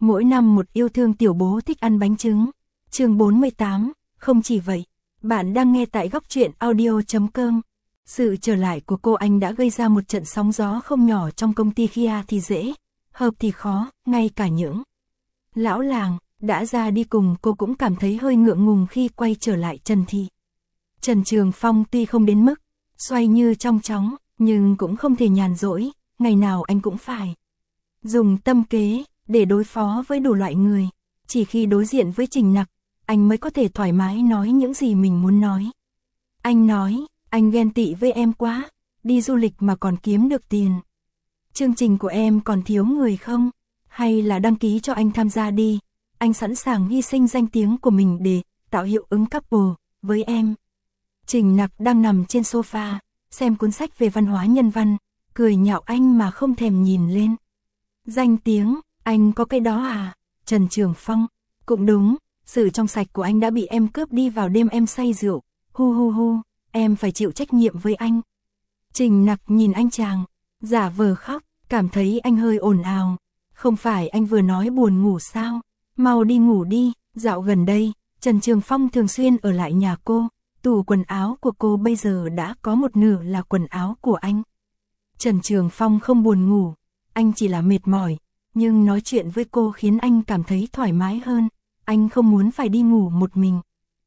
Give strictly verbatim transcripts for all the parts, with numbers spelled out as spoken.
Mỗi năm một yêu thương tiểu bố thích ăn bánh trứng. Chương bốn mươi tám, không chỉ vậy, bạn đang nghe tại góc truyện audio chấm com. Sự trở lại của cô anh đã gây ra một trận sóng gió không nhỏ trong công ty Kia thì dễ, hợp thì khó, ngay cả những lão làng đã ra đi cùng cô cũng cảm thấy hơi ngượng ngùng khi quay trở lại Trần Thị. Trần Trường Phong tuy không đến mức xoay như trong chóng, nhưng cũng không thể nhàn rỗi, ngày nào anh cũng phải dùng tâm kế để đối phó với đủ loại người. Chỉ khi đối diện với Trình Nặc, anh mới có thể thoải mái nói những gì mình muốn nói. Anh nói, anh ghen tị với em quá, đi du lịch mà còn kiếm được tiền. Chương trình của em còn thiếu người không? Hay là đăng ký cho anh tham gia đi, anh sẵn sàng hy sinh danh tiếng của mình để tạo hiệu ứng couple với em. Trình Nặc đang nằm trên sofa, xem cuốn sách về văn hóa nhân văn, cười nhạo anh mà không thèm nhìn lên. Danh tiếng, anh có cái đó à? Trần Trường Phong, cũng đúng, sự trong sạch của anh đã bị em cướp đi vào đêm em say rượu, hu hu hu, em phải chịu trách nhiệm với anh. Trình Nặc nhìn anh chàng, giả vờ khóc, cảm thấy anh hơi ồn ào. Không phải anh vừa nói buồn ngủ sao? Mau đi ngủ đi. Dạo gần đây, Trần Trường Phong thường xuyên ở lại nhà cô, tủ quần áo của cô bây giờ đã có một nửa là quần áo của anh. Trần Trường Phong không buồn ngủ, anh chỉ là mệt mỏi, nhưng nói chuyện với cô khiến anh cảm thấy thoải mái hơn, anh không muốn phải đi ngủ một mình.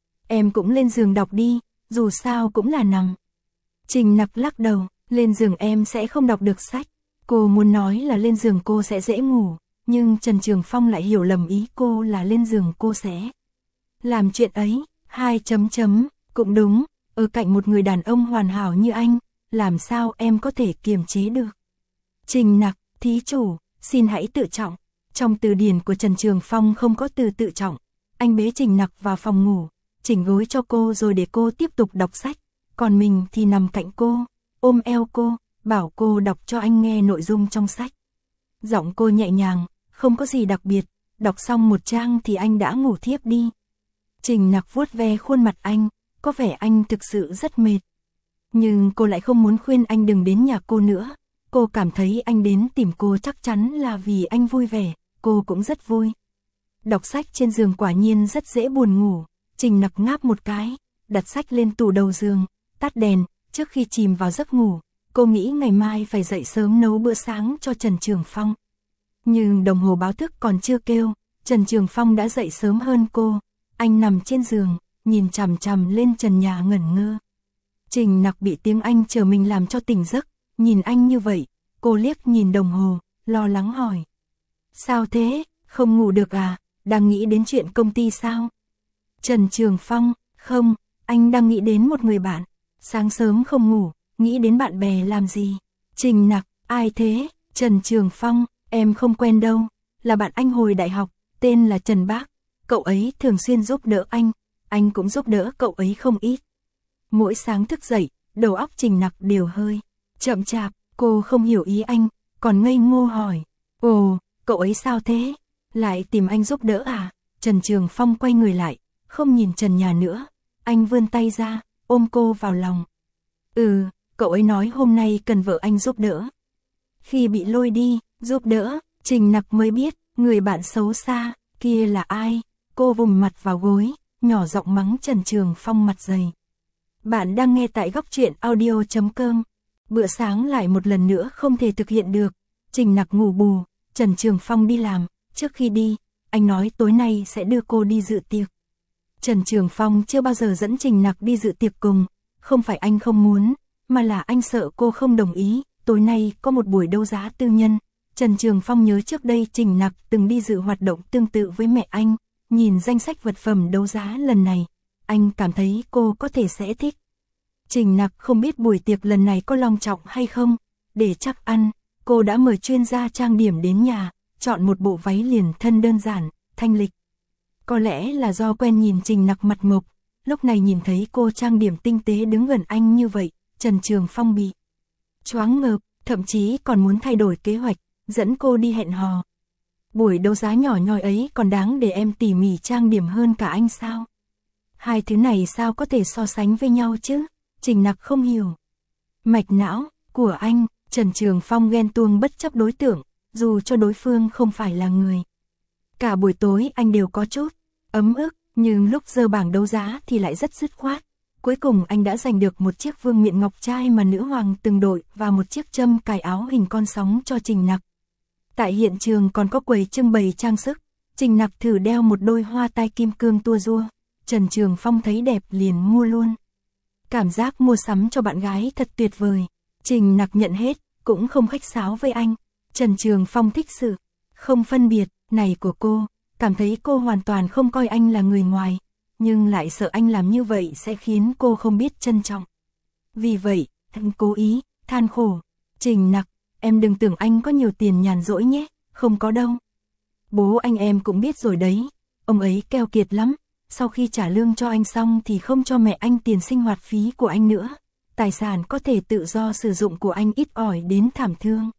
Em cũng lên giường đọc đi, dù sao cũng là nằm. Trình Nặc lắc đầu, lên giường em sẽ không đọc được sách. Cô muốn nói là lên giường cô sẽ dễ ngủ, nhưng Trần Trường Phong lại hiểu lầm ý cô là lên giường cô sẽ làm chuyện ấy. Hai chấm chấm, cũng đúng, ở cạnh một người đàn ông hoàn hảo như anh, làm sao em có thể kiềm chế được. Trình Nặc, thí chủ, xin hãy tự trọng. Trong từ điển của Trần Trường Phong không có từ tự trọng. Anh bế Trình Nặc vào phòng ngủ, chỉnh gối cho cô rồi để cô tiếp tục đọc sách, còn mình thì nằm cạnh cô, ôm eo cô, bảo cô đọc cho anh nghe nội dung trong sách. Giọng cô nhẹ nhàng, không có gì đặc biệt, đọc xong một trang thì anh đã ngủ thiếp đi. Trình Nặc vuốt ve khuôn mặt anh, có vẻ anh thực sự rất mệt. Nhưng cô lại không muốn khuyên anh đừng đến nhà cô nữa. Cô cảm thấy anh đến tìm cô chắc chắn là vì anh vui vẻ, cô cũng rất vui. Đọc sách trên giường quả nhiên rất dễ buồn ngủ. Trình Nặc ngáp một cái, đặt sách lên tủ đầu giường, tắt đèn, trước khi chìm vào giấc ngủ. Cô nghĩ ngày mai phải dậy sớm nấu bữa sáng cho Trần Trường Phong. Nhưng đồng hồ báo thức còn chưa kêu, Trần Trường Phong đã dậy sớm hơn cô. Anh nằm trên giường, nhìn chằm chằm lên trần nhà ngẩn ngơ. Trình Nặc bị tiếng anh chờ mình làm cho tỉnh giấc, nhìn anh như vậy, cô liếc nhìn đồng hồ, lo lắng hỏi. Sao thế, không ngủ được à, đang nghĩ đến chuyện công ty sao? Trần Trường Phong, không, anh đang nghĩ đến một người bạn, sáng sớm không ngủ, nghĩ đến bạn bè làm gì? Trình Nặc, ai thế? Trần Trường Phong, em không quen đâu, là bạn anh hồi đại học, tên là Trần Bác, cậu ấy thường xuyên giúp đỡ anh, anh cũng giúp đỡ cậu ấy không ít. Mỗi sáng thức dậy, đầu óc Trình Nặc đều hơi chậm chạp, cô không hiểu ý anh, còn ngây ngô hỏi. Ồ, cậu ấy sao thế? Lại tìm anh giúp đỡ à? Trần Trường Phong quay người lại, không nhìn trần nhà nữa, anh vươn tay ra, ôm cô vào lòng. Ừ, cậu ấy nói hôm nay cần vợ anh giúp đỡ. Khi bị lôi đi, giúp đỡ, Trình Nặc mới biết, người bạn xấu xa kia là ai. Cô vùng mặt vào gối, nhỏ giọng mắng Trần Trường Phong mặt dày. Bạn đang nghe tại góc truyện audio chấm com. Bữa sáng lại một lần nữa không thể thực hiện được. Trình Nặc ngủ bù, Trần Trường Phong đi làm. Trước khi đi, anh nói tối nay sẽ đưa cô đi dự tiệc. Trần Trường Phong chưa bao giờ dẫn Trình Nặc đi dự tiệc cùng. Không phải anh không muốn, mà là anh sợ cô không đồng ý. Tối nay có một buổi đấu giá tư nhân. Trần Trường Phong nhớ trước đây Trình Nặc từng đi dự hoạt động tương tự với mẹ anh. Nhìn danh sách vật phẩm đấu giá lần này, anh cảm thấy cô có thể sẽ thích. Trình Nặc không biết buổi tiệc lần này có long trọng hay không. Để chắc ăn, cô đã mời chuyên gia trang điểm đến nhà, chọn một bộ váy liền thân đơn giản, thanh lịch. Có lẽ là do quen nhìn Trình Nặc mặt mộc, lúc này nhìn thấy cô trang điểm tinh tế đứng gần anh như vậy, Trần Trường Phong bị choáng ngợp, thậm chí còn muốn thay đổi kế hoạch, dẫn cô đi hẹn hò. Buổi đấu giá nhỏ nhoi ấy còn đáng để em tỉ mỉ trang điểm hơn cả anh sao? Hai thứ này sao có thể so sánh với nhau chứ? Trình Nặc không hiểu. Mạch não của anh, Trần Trường Phong ghen tuông bất chấp đối tượng, dù cho đối phương không phải là người Cả buổi tối anh đều có chút ấm ức, nhưng lúc giơ bảng đấu giá thì lại rất dứt khoát. Cuối cùng anh đã giành được một chiếc vương miện ngọc trai mà nữ hoàng từng đội và một chiếc châm cài áo hình con sóng cho Trình Nặc. Tại hiện trường còn có quầy trưng bày trang sức, Trình Nặc thử đeo một đôi hoa tai kim cương tua rua, Trần Trường Phong thấy đẹp liền mua luôn. Cảm giác mua sắm cho bạn gái thật tuyệt vời. Trình Nặc nhận hết, cũng không khách sáo với anh. Trần Trường Phong thích sự không phân biệt này của cô, cảm thấy cô hoàn toàn không coi anh là người ngoài, nhưng lại sợ anh làm như vậy sẽ khiến cô không biết trân trọng. Vì vậy, anh cố ý than khổ, Trình Nặc, em đừng tưởng anh có nhiều tiền nhàn rỗi nhé, không có đâu. Bố anh em cũng biết rồi đấy, ông ấy keo kiệt lắm, sau khi trả lương cho anh xong thì không cho mẹ anh tiền sinh hoạt phí của anh nữa. Tài sản có thể tự do sử dụng của anh ít ỏi đến thảm thương.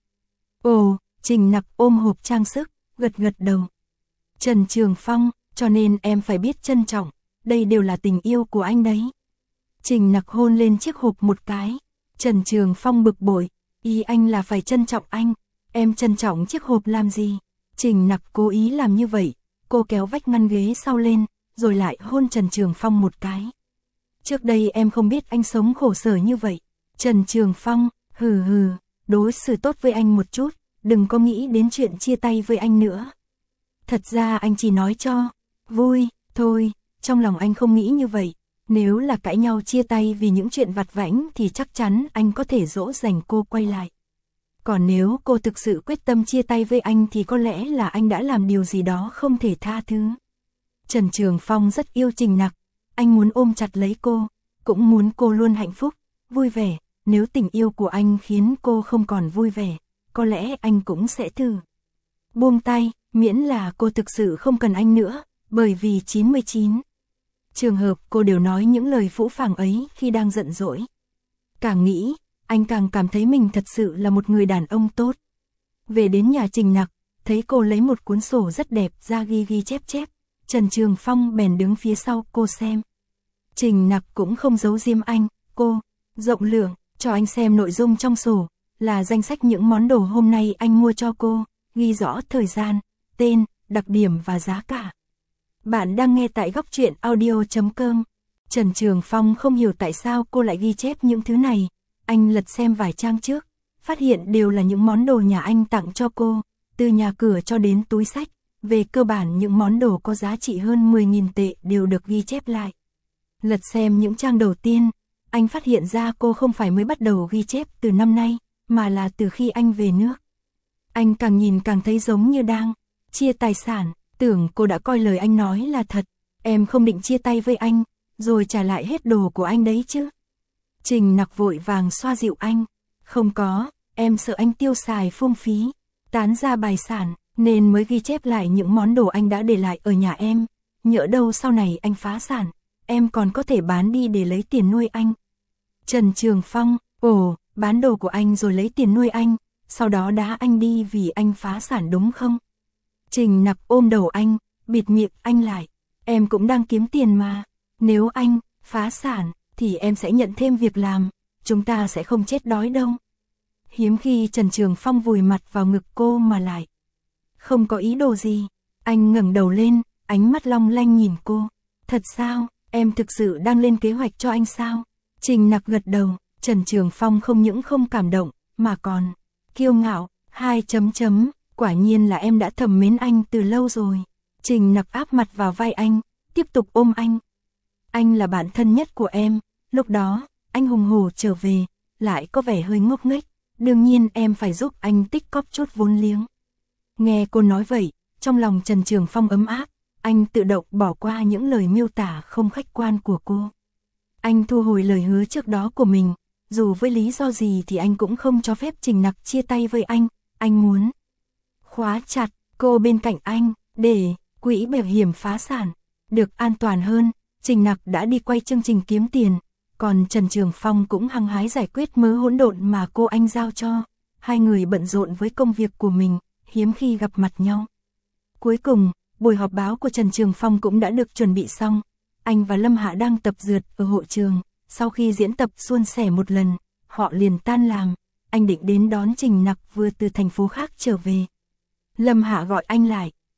Ồ, Trình Nặc ôm hộp trang sức, gật gật đầu. Trần Trường Phong, cho nên em phải biết trân trọng, đây đều là tình yêu của anh đấy. Trình Nặc hôn lên chiếc hộp một cái. Trần Trường Phong bực bội, ý anh là phải trân trọng anh, em trân trọng chiếc hộp làm gì? Trình Nặc cố ý làm như vậy, cô kéo vách ngăn ghế sau lên, rồi lại hôn Trần Trường Phong một cái. Trước đây em không biết anh sống khổ sở như vậy. Trần Trường Phong, hừ hừ, đối xử tốt với anh một chút, đừng có nghĩ đến chuyện chia tay với anh nữa. Thật ra anh chỉ nói cho vui thôi, trong lòng anh không nghĩ như vậy. Nếu là cãi nhau chia tay vì những chuyện vặt vãnh thì chắc chắn anh có thể dỗ dành cô quay lại. Còn nếu cô thực sự quyết tâm chia tay với anh thì có lẽ là anh đã làm điều gì đó không thể tha thứ. Trần Trường Phong rất yêu Trình Nặc, anh muốn ôm chặt lấy cô, cũng muốn cô luôn hạnh phúc, vui vẻ. Nếu tình yêu của anh khiến cô không còn vui vẻ, có lẽ anh cũng sẽ thử buông tay, miễn là cô thực sự không cần anh nữa, bởi vì chín mươi chín trường hợp cô đều nói những lời phũ phàng ấy khi đang giận dỗi. Càng nghĩ, anh càng cảm thấy mình thật sự là một người đàn ông tốt. Về đến nhà Trình Nặc, thấy cô lấy một cuốn sổ rất đẹp ra ghi ghi chép chép, Trần Trường Phong bèn đứng phía sau cô xem. Trình Nặc cũng không giấu giếm anh, cô rộng lượng cho anh xem nội dung trong sổ, là danh sách những món đồ hôm nay anh mua cho cô, ghi rõ thời gian, tên, đặc điểm và giá cả. Bạn đang nghe tại góc truyện audio chấm com. Trần Trường Phong không hiểu tại sao cô lại ghi chép những thứ này. Anh lật xem vài trang trước, phát hiện đều là những món đồ nhà anh tặng cho cô, từ nhà cửa cho đến túi xách. Về cơ bản những món đồ có giá trị hơn mười nghìn tệ đều được ghi chép lại. Lật xem những trang đầu tiên, anh phát hiện ra cô không phải mới bắt đầu ghi chép từ năm nay, mà là từ khi anh về nước. Anh càng nhìn càng thấy giống như đang chia tài sản, tưởng cô đã coi lời anh nói là thật. Em không định chia tay với anh, rồi trả lại hết đồ của anh đấy chứ? Trình Nặc vội vàng xoa dịu anh. Không có, em sợ anh tiêu xài phung phí, tán ra bài sản, nên mới ghi chép lại những món đồ anh đã để lại ở nhà em. Nhỡ đâu sau này anh phá sản, em còn có thể bán đi để lấy tiền nuôi anh. Trần Trường Phong, ồ, bán đồ của anh rồi lấy tiền nuôi anh, sau đó đá anh đi vì anh phá sản đúng không? Trình Nặc ôm đầu anh, bịt miệng anh lại. Em cũng đang kiếm tiền mà, nếu anh phá sản thì em sẽ nhận thêm việc làm, chúng ta sẽ không chết đói đâu. Hiếm khi Trần Trường Phong vùi mặt vào ngực cô mà lại không có ý đồ gì. Anh ngẩng đầu lên, ánh mắt long lanh nhìn cô. Thật sao, em thực sự đang lên kế hoạch cho anh sao? Trình Nặc gật đầu. Trần Trường Phong không những không cảm động, mà còn kiêu ngạo. Hai chấm chấm, quả nhiên là em đã thầm mến anh từ lâu rồi. Trình Nặc áp mặt vào vai anh, tiếp tục ôm anh. Anh là bạn thân nhất của em, lúc đó, anh hùng hổ trở về, lại có vẻ hơi ngốc nghếch, đương nhiên em phải giúp anh tích cóp chút vốn liếng. Nghe cô nói vậy, trong lòng Trần Trường Phong ấm áp, anh tự động bỏ qua những lời miêu tả không khách quan của cô. Anh thu hồi lời hứa trước đó của mình, dù với lý do gì thì anh cũng không cho phép Trình Nặc chia tay với anh, anh muốn khóa chặt cô bên cạnh anh, để quỹ bảo hiểm phá sản được an toàn hơn. Trình Nặc đã đi quay chương trình kiếm tiền, còn Trần Trường Phong cũng hăng hái giải quyết mớ hỗn độn mà cô anh giao cho. Hai người bận rộn với công việc của mình, hiếm khi gặp mặt nhau. Cuối cùng, buổi họp báo của Trần Trường Phong cũng đã được chuẩn bị xong. Anh và Lâm Hạ đang tập dượt ở hội trường, sau khi diễn tập suôn sẻ một lần, họ liền tan làm. Anh định đến đón Trình Nặc vừa từ thành phố khác trở về. Lâm Hạ gọi anh lại,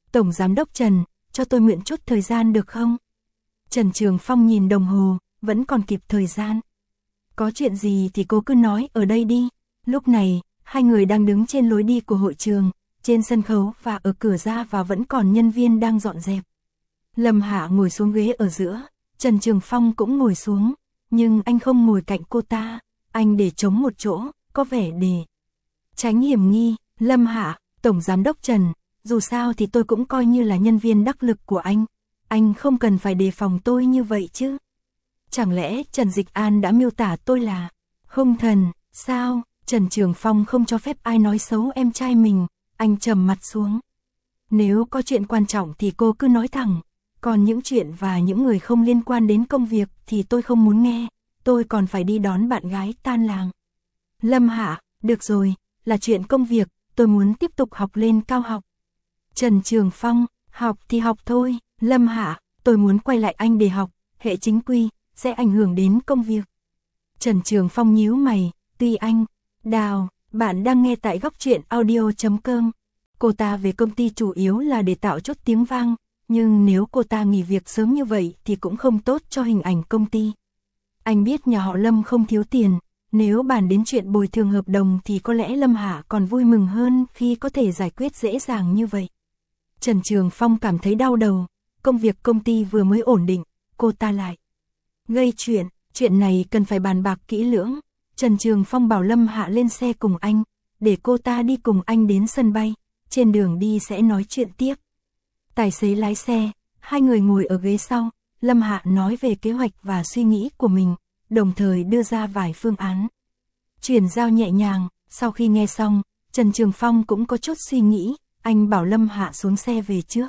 Tổng Giám đốc Trần, cho tôi mượn chút thời gian được không? Trần Trường Phong nhìn đồng hồ, vẫn còn kịp thời gian. Có chuyện gì thì cô cứ nói ở đây đi. Lúc này, hai người đang đứng trên lối đi của hội trường, trên sân khấu và ở cửa ra vào vẫn còn nhân viên đang dọn dẹp. Lâm Hạ ngồi xuống ghế ở giữa, Trần Trường Phong cũng ngồi xuống, nhưng anh không ngồi cạnh cô ta, anh để trống một chỗ, có vẻ để tránh hiểm nghi. Lâm Hạ, Tổng Giám đốc Trần, dù sao thì tôi cũng coi như là nhân viên đắc lực của anh, anh không cần phải đề phòng tôi như vậy chứ. Chẳng lẽ Trần Dịch An đã miêu tả tôi là hung thần, sao? Trần Trường Phong không cho phép ai nói xấu em trai mình, anh trầm mặt xuống. Nếu có chuyện quan trọng thì cô cứ nói thẳng, còn những chuyện và những người không liên quan đến công việc thì tôi không muốn nghe, tôi còn phải đi đón bạn gái tan làng. Lâm Hạ, được rồi, là chuyện công việc, tôi muốn tiếp tục học lên cao học. Trần Trường Phong, học thì học thôi. Lâm Hạ, tôi muốn quay lại Anh để học, hệ chính quy, sẽ ảnh hưởng đến công việc. Trần Trường Phong nhíu mày, tuy anh, Đào, bạn đang nghe tại góc truyện audio chấm com. Cô ta về công ty chủ yếu là để tạo chút tiếng vang, nhưng nếu cô ta nghỉ việc sớm như vậy thì cũng không tốt cho hình ảnh công ty. Anh biết nhà họ Lâm không thiếu tiền, nếu bàn đến chuyện bồi thường hợp đồng thì có lẽ Lâm Hạ còn vui mừng hơn khi có thể giải quyết dễ dàng như vậy. Trần Trường Phong cảm thấy đau đầu, công việc công ty vừa mới ổn định, cô ta lại gây chuyện, chuyện này cần phải bàn bạc kỹ lưỡng. Trần Trường Phong bảo Lâm Hạ lên xe cùng anh, để cô ta đi cùng anh đến sân bay, trên đường đi sẽ nói chuyện tiếp. Tài xế lái xe, hai người ngồi ở ghế sau, Lâm Hạ nói về kế hoạch và suy nghĩ của mình, đồng thời đưa ra vài phương án. Chuyển giao nhẹ nhàng, sau khi nghe xong, Trần Trường Phong cũng có chút suy nghĩ, anh bảo Lâm Hạ xuống xe về trước.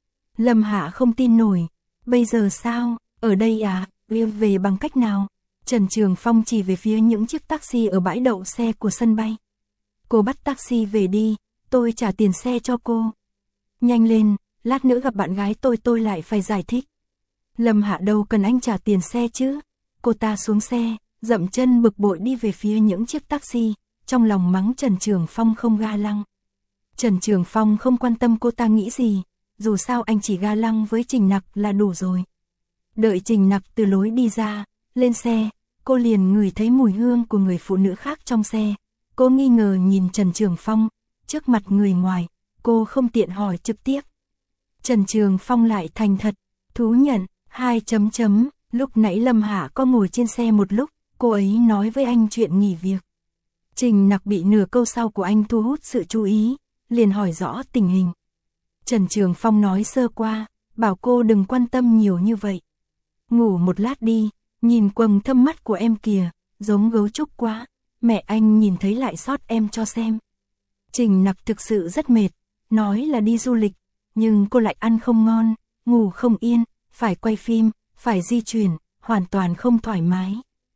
Lâm Hạ không tin nổi, bây giờ sao, ở đây à, về bằng cách nào? Trần Trường Phong chỉ về phía những chiếc taxi ở bãi đậu xe của sân bay. Cô bắt taxi về đi, tôi trả tiền xe cho cô. Nhanh lên, lát nữa gặp bạn gái tôi tôi lại phải giải thích. Lâm Hạ đâu cần anh trả tiền xe chứ. Cô ta xuống xe, dậm chân bực bội đi về phía những chiếc taxi, trong lòng mắng Trần Trường Phong không ga lăng. Trần Trường Phong không quan tâm cô ta nghĩ gì, dù sao anh chỉ ga lăng với Trình Nặc là đủ rồi. Đợi Trình Nặc từ lối đi ra, lên xe, cô liền ngửi thấy mùi hương của người phụ nữ khác trong xe. Cô nghi ngờ nhìn Trần Trường Phong, trước mặt người ngoài, cô không tiện hỏi trực tiếp. Trần Trường Phong lại thành thật, thú nhận, hai chấm chấm, lúc nãy Lâm Hạ có ngồi trên xe một lúc, cô ấy nói với anh chuyện nghỉ việc. Trình Nặc bị nửa câu sau của anh thu hút sự chú ý, liền hỏi rõ tình hình. Trần Trường Phong nói sơ qua, bảo cô đừng quan tâm nhiều như vậy. Ngủ một lát đi, nhìn quầng thâm mắt của em kìa, giống gấu trúc quá, mẹ anh nhìn thấy lại sót em cho xem. Trình Nặc thực sự rất mệt, nói là đi du lịch, nhưng cô lại ăn không ngon, ngủ không yên, phải quay phim, phải di chuyển, hoàn toàn không thoải mái.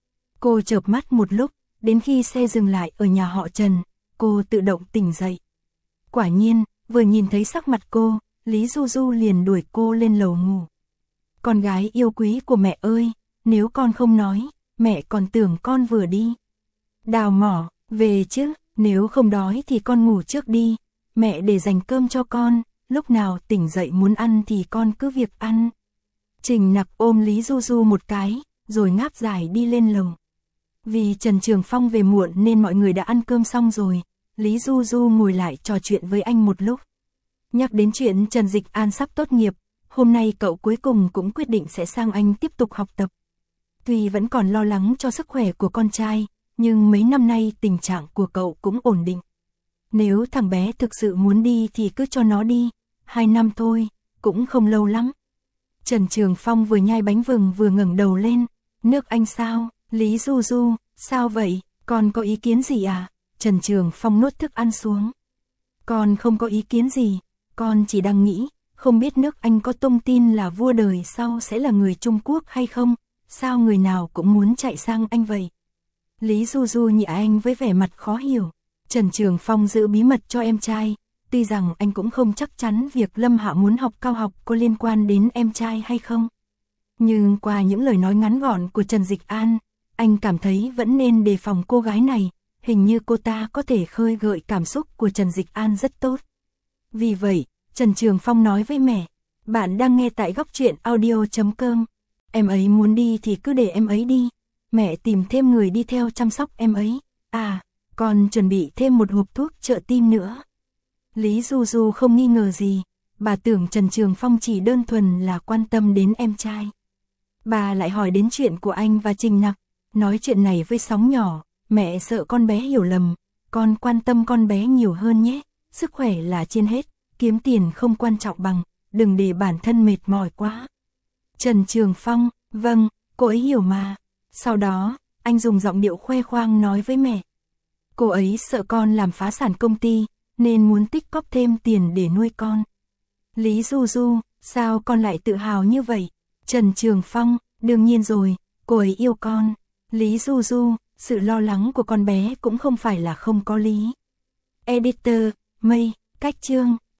Cô chợp mắt một lúc, đến khi xe dừng lại ở nhà họ Trần, cô tự động tỉnh dậy. Quả nhiên, vừa nhìn thấy sắc mặt cô, Lý Du Du liền đuổi cô lên lầu ngủ. Con gái yêu quý của mẹ ơi, nếu con không nói, mẹ còn tưởng con vừa đi. Đào mỏ, về chứ, nếu không đói thì con ngủ trước đi, mẹ để dành cơm cho con, lúc nào tỉnh dậy muốn ăn thì con cứ việc ăn. Trình Nặc ôm Lý Du Du một cái, rồi ngáp dài đi lên lầu. Vì Trần Trường Phong về muộn nên mọi người đã ăn cơm xong rồi, Lý Du Du ngồi lại trò chuyện với anh một lúc. Nhắc đến chuyện Trần Dịch An sắp tốt nghiệp, hôm nay cậu cuối cùng cũng quyết định sẽ sang Anh tiếp tục học tập. Tuy vẫn còn lo lắng cho sức khỏe của con trai, nhưng mấy năm nay tình trạng của cậu cũng ổn định. Nếu thằng bé thực sự muốn đi thì cứ cho nó đi, hai năm thôi, cũng không lâu lắm. Trần Trường Phong vừa nhai bánh vừng vừa ngẩng đầu lên, nước Anh sao, Lý Du Du, sao vậy, con có ý kiến gì à? Trần Trường Phong nuốt thức ăn xuống. Con không có ý kiến gì, con chỉ đang nghĩ, không biết nước Anh có tung tin là vua đời sau sẽ là người Trung Quốc hay không, sao người nào cũng muốn chạy sang Anh vậy? Lý Du Du nhìn anh với vẻ mặt khó hiểu. Trần Trường Phong giữ bí mật cho em trai, tuy rằng anh cũng không chắc chắn việc Lâm Hạ muốn học cao học có liên quan đến em trai hay không. Nhưng qua những lời nói ngắn gọn của Trần Dịch An, anh cảm thấy vẫn nên đề phòng cô gái này, hình như cô ta có thể khơi gợi cảm xúc của Trần Dịch An rất tốt. Vì vậy, Trần Trường Phong nói với mẹ. Bạn đang nghe tại góc truyện audio chấm com. Em ấy muốn đi thì cứ để em ấy đi. Mẹ tìm thêm người đi theo chăm sóc em ấy. À, còn chuẩn bị thêm một hộp thuốc trợ tim nữa. Lý Du Du không nghi ngờ gì. Bà tưởng Trần Trường Phong chỉ đơn thuần là quan tâm đến em trai. Bà lại hỏi đến chuyện của anh và Trình Nặc. Nói chuyện này với Sóng nhỏ. Mẹ sợ con bé hiểu lầm. Con quan tâm con bé nhiều hơn nhé. Sức khỏe là trên hết. Kiếm tiền không quan trọng bằng. Đừng để bản thân mệt mỏi quá. Trần Trường Phong, vâng, cô ấy hiểu mà. Sau đó, anh dùng giọng điệu khoe khoang nói với mẹ. Cô ấy sợ con làm phá sản công ty, nên muốn tích cóp thêm tiền để nuôi con. Lý Du Du, sao con lại tự hào như vậy? Trần Trường Phong, đương nhiên rồi, cô ấy yêu con. Lý Du Du, sự lo lắng của con bé cũng không phải là không có lý. Editor, Mây, cách chương.